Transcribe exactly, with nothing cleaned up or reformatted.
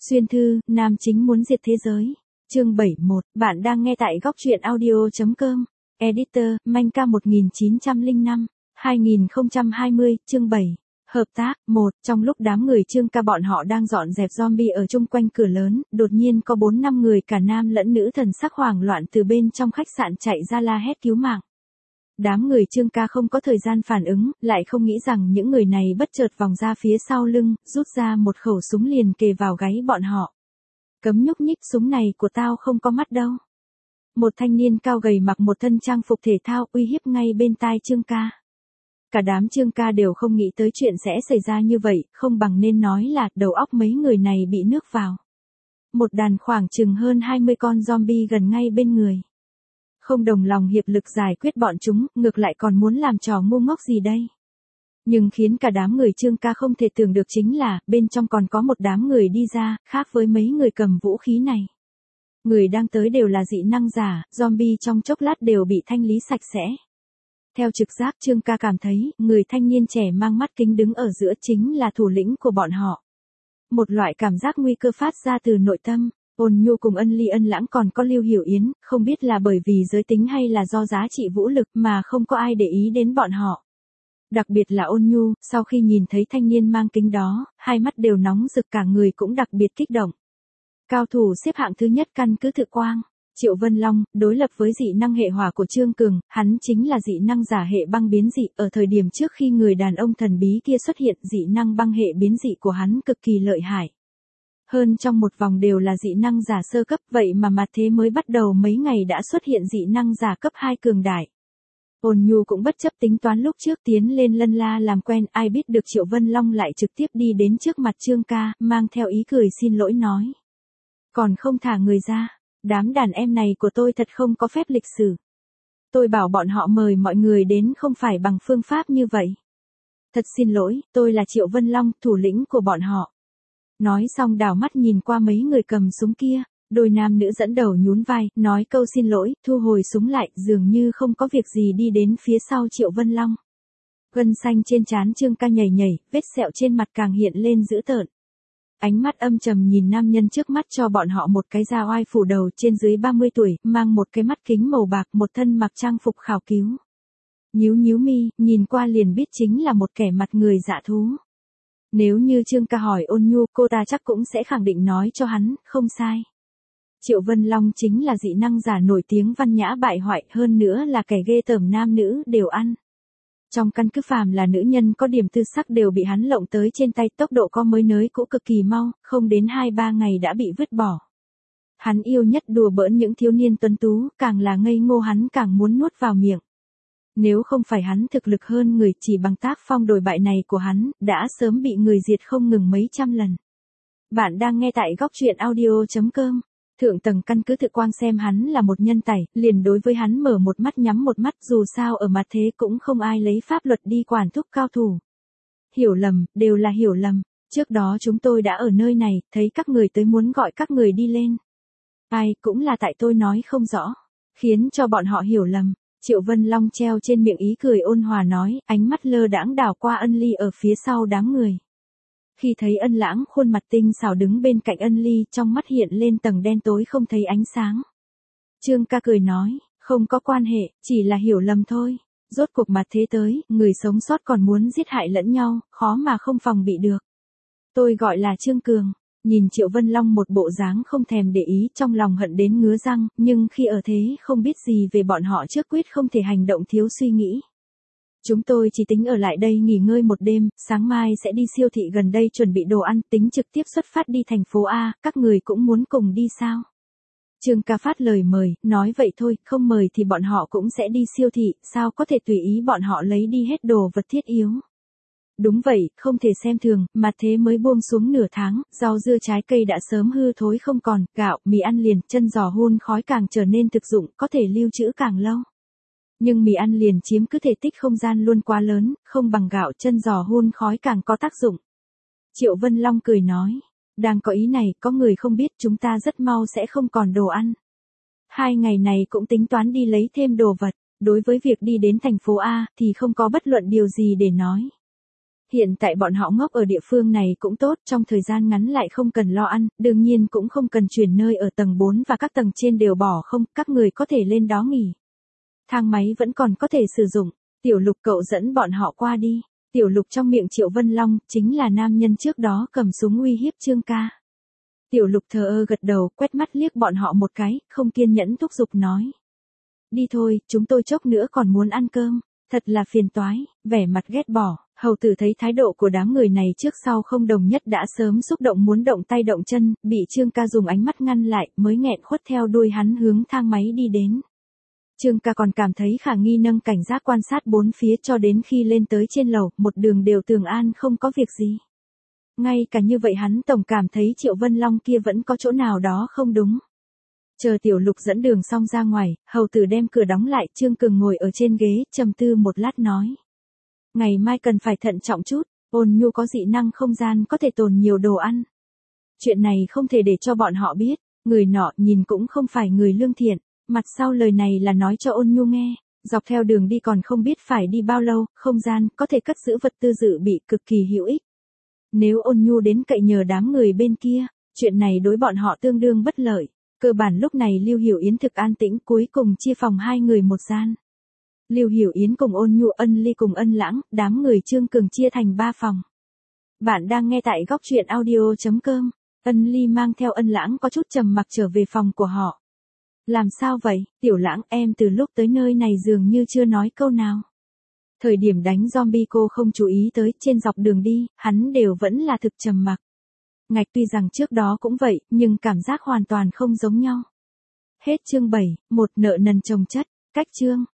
Xuyên thư, nam chính muốn diệt thế giới. Chương bảy mươi mốt, bạn đang nghe tại góc truyện audio chấm com. Editor, Manh một nghìn chín trăm lẻ năm, hai nghìn không trăm hai mươi, chương bảy. Hợp tác, một. Trong lúc đám người Trương Ca bọn họ đang dọn dẹp zombie ở chung quanh cửa lớn, đột nhiên có bốn năm người cả nam lẫn nữ thần sắc hoảng loạn từ bên trong khách sạn chạy ra la hét cứu mạng. Đám người Trương Ca không có thời gian phản ứng, lại không nghĩ rằng những người này bất chợt vòng ra phía sau lưng, rút ra một khẩu súng liền kề vào gáy bọn họ. Cấm nhúc nhích, súng này của tao không có mắt đâu. Một thanh niên cao gầy mặc một thân trang phục thể thao uy hiếp ngay bên tai Trương Ca. Cả đám Trương Ca đều không nghĩ tới chuyện sẽ xảy ra như vậy, không bằng nên nói là đầu óc mấy người này bị nước vào. Một đàn khoảng chừng hơn hai mươi con zombie gần ngay bên người. Không đồng lòng hiệp lực giải quyết bọn chúng, ngược lại còn muốn làm trò ngu ngốc gì đây. Nhưng khiến cả đám người Trương Ca không thể tưởng được chính là, bên trong còn có một đám người đi ra, khác với mấy người cầm vũ khí này. Người đang tới đều là dị năng giả, zombie trong chốc lát đều bị thanh lý sạch sẽ. Theo trực giác Trương Ca cảm thấy, người thanh niên trẻ mang mắt kính đứng ở giữa chính là thủ lĩnh của bọn họ. Một loại cảm giác nguy cơ phát ra từ nội tâm. Ôn Nhu cùng Ân Ly Ân Lãng còn có Lưu Hiểu Yến, không biết là bởi vì giới tính hay là do giá trị vũ lực mà không có ai để ý đến bọn họ. Đặc biệt là Ôn Nhu, sau khi nhìn thấy thanh niên mang kính đó, hai mắt đều nóng rực, cả người cũng đặc biệt kích động. Cao thủ xếp hạng thứ nhất căn cứ Thự Quang, Triệu Vân Long, đối lập với dị năng hệ hỏa của Trương Cường, hắn chính là dị năng giả hệ băng biến dị. Ở thời điểm trước khi người đàn ông thần bí kia xuất hiện, dị năng băng hệ biến dị của hắn cực kỳ lợi hại. Hơn trong một vòng đều là dị năng giả sơ cấp, vậy mà mặt thế mới bắt đầu mấy ngày đã xuất hiện dị năng giả cấp hai cường đại. Ôn Nhu cũng bất chấp tính toán lúc trước tiến lên lân la làm quen, ai biết được Triệu Vân Long lại trực tiếp đi đến trước mặt Trương Ca, mang theo ý cười xin lỗi nói. Còn không thả người ra, đám đàn em này của tôi thật không có phép lịch sử. Tôi bảo bọn họ mời mọi người đến không phải bằng phương pháp như vậy. Thật xin lỗi, tôi là Triệu Vân Long, thủ lĩnh của bọn họ. Nói xong đảo mắt nhìn qua mấy người cầm súng kia, đôi nam nữ dẫn đầu nhún vai, nói câu xin lỗi, thu hồi súng lại, dường như không có việc gì đi đến phía sau Triệu Vân Long. Gân xanh trên trán Trương Ca nhảy nhảy, vết sẹo trên mặt càng hiện lên dữ tợn. Ánh mắt âm trầm nhìn nam nhân trước mắt cho bọn họ một cái da oai phủ đầu trên dưới ba mươi tuổi, mang một cái mắt kính màu bạc, một thân mặc trang phục khảo cứu. Nhíu nhíu mi, nhìn qua liền biết chính là một kẻ mặt người dạ thú. Nếu như Trương Ca hỏi Ôn Nhu, cô ta chắc cũng sẽ khẳng định nói cho hắn, không sai. Triệu Vân Long chính là dị năng giả nổi tiếng văn nhã bại hoại, hơn nữa là kẻ ghê tởm nam nữ đều ăn. Trong căn cứ phàm là nữ nhân có điểm tư sắc đều bị hắn lộng tới trên tay, tốc độ co mới nới cũng cực kỳ mau, không đến hai ba ngày đã bị vứt bỏ. Hắn yêu nhất đùa bỡn những thiếu niên tuấn tú, càng là ngây ngô hắn càng muốn nuốt vào miệng. Nếu không phải hắn thực lực hơn người, chỉ bằng tác phong đồi bại này của hắn, đã sớm bị người diệt không ngừng mấy trăm lần. Bạn đang nghe tại góc truyện audio chấm com. Thượng tầng căn cứ Thự Quang xem hắn là một nhân tài, liền đối với hắn mở một mắt nhắm một mắt, dù sao ở mặt thế cũng không ai lấy pháp luật đi quản thúc cao thủ. Hiểu lầm, đều là hiểu lầm. Trước đó chúng tôi đã ở nơi này, thấy các người tới muốn gọi các người đi lên. Ai, cũng là tại tôi nói không rõ, khiến cho bọn họ hiểu lầm. Triệu Vân Long treo trên miệng ý cười ôn hòa nói, ánh mắt lơ đãng đảo qua Ân Ly ở phía sau đám người. Khi thấy Ân Lãng khuôn mặt tinh xảo đứng bên cạnh Ân Ly, trong mắt hiện lên tầng đen tối không thấy ánh sáng. Trương Ca cười nói, không có quan hệ, chỉ là hiểu lầm thôi. Rốt cuộc mặt thế tới, người sống sót còn muốn giết hại lẫn nhau, khó mà không phòng bị được. Tôi gọi là Trương Cường. Nhìn Triệu Vân Long một bộ dáng không thèm để ý, trong lòng hận đến ngứa răng, nhưng khi ở thế không biết gì về bọn họ trước quyết không thể hành động thiếu suy nghĩ. Chúng tôi chỉ tính ở lại đây nghỉ ngơi một đêm, sáng mai sẽ đi siêu thị gần đây chuẩn bị đồ ăn, tính trực tiếp xuất phát đi thành phố A, các người cũng muốn cùng đi sao? Trương Ca phát lời mời, nói vậy thôi, không mời thì bọn họ cũng sẽ đi siêu thị, sao có thể tùy ý bọn họ lấy đi hết đồ vật thiết yếu. Đúng vậy, không thể xem thường, mà thế mới buông xuống nửa tháng, rau dưa trái cây đã sớm hư thối không còn, gạo, mì ăn liền, chân giò hun khói càng trở nên thực dụng, có thể lưu trữ càng lâu. Nhưng mì ăn liền chiếm cứ thể tích không gian luôn quá lớn, không bằng gạo, chân giò hun khói càng có tác dụng. Triệu Vân Long cười nói, đang có ý này, có người không biết chúng ta rất mau sẽ không còn đồ ăn. Hai ngày này cũng tính toán đi lấy thêm đồ vật, đối với việc đi đến thành phố A thì không có bất luận điều gì để nói. Hiện tại bọn họ ngốc ở địa phương này cũng tốt, trong thời gian ngắn lại không cần lo ăn, đương nhiên cũng không cần chuyển nơi ở tầng bốn và các tầng trên đều bỏ không, các người có thể lên đó nghỉ. Thang máy vẫn còn có thể sử dụng, Tiểu Lục cậu dẫn bọn họ qua đi. Tiểu Lục trong miệng Triệu Vân Long, chính là nam nhân trước đó cầm súng uy hiếp Trương ca. Tiểu Lục thờ ơ gật đầu, quét mắt liếc bọn họ một cái, không kiên nhẫn thúc giục nói. Đi thôi, chúng tôi chốc nữa còn muốn ăn cơm, thật là phiền toái, vẻ mặt ghét bỏ. Hầu tử thấy thái độ của đám người này trước sau không đồng nhất đã sớm xúc động muốn động tay động chân, bị Trương ca dùng ánh mắt ngăn lại, mới nghẹn khuất theo đuôi hắn hướng thang máy đi đến. Trương ca còn cảm thấy khả nghi nâng cảnh giác quan sát bốn phía cho đến khi lên tới trên lầu, một đường đều tường an không có việc gì. Ngay cả như vậy hắn tổng cảm thấy Triệu Vân Long kia vẫn có chỗ nào đó không đúng. Chờ Tiểu Lục dẫn đường xong ra ngoài, hầu tử đem cửa đóng lại, Trương Cường ngồi ở trên ghế, trầm tư một lát nói. Ngày mai cần phải thận trọng chút, Ôn Nhu có dị năng không gian có thể tồn nhiều đồ ăn. Chuyện này không thể để cho bọn họ biết, người nọ nhìn cũng không phải người lương thiện, mặt sau lời này là nói cho Ôn Nhu nghe, dọc theo đường đi còn không biết phải đi bao lâu, không gian có thể cất giữ vật tư dự bị cực kỳ hữu ích. Nếu Ôn Nhu đến cậy nhờ đám người bên kia, chuyện này đối bọn họ tương đương bất lợi, cơ bản lúc này Lưu Hiểu Yến thực an tĩnh cuối cùng chia phòng hai người một gian. Lưu Hiểu Yến cùng Ôn Nhu, Ân Ly cùng Ân Lãng, đám người Trương Cường chia thành ba phòng. Bạn đang nghe tại góc truyện audio chấm com. Ân Ly mang theo Ân Lãng có chút trầm mặc trở về phòng của họ. Làm sao vậy, Tiểu Lãng, em từ lúc tới nơi này dường như chưa nói câu nào. Thời điểm đánh zombie cô không chú ý tới, trên dọc đường đi, hắn đều vẫn là thực trầm mặc. Ngạch tuy rằng trước đó cũng vậy, nhưng cảm giác hoàn toàn không giống nhau. Hết chương bảy, một nợ nần chồng chất, cách chương.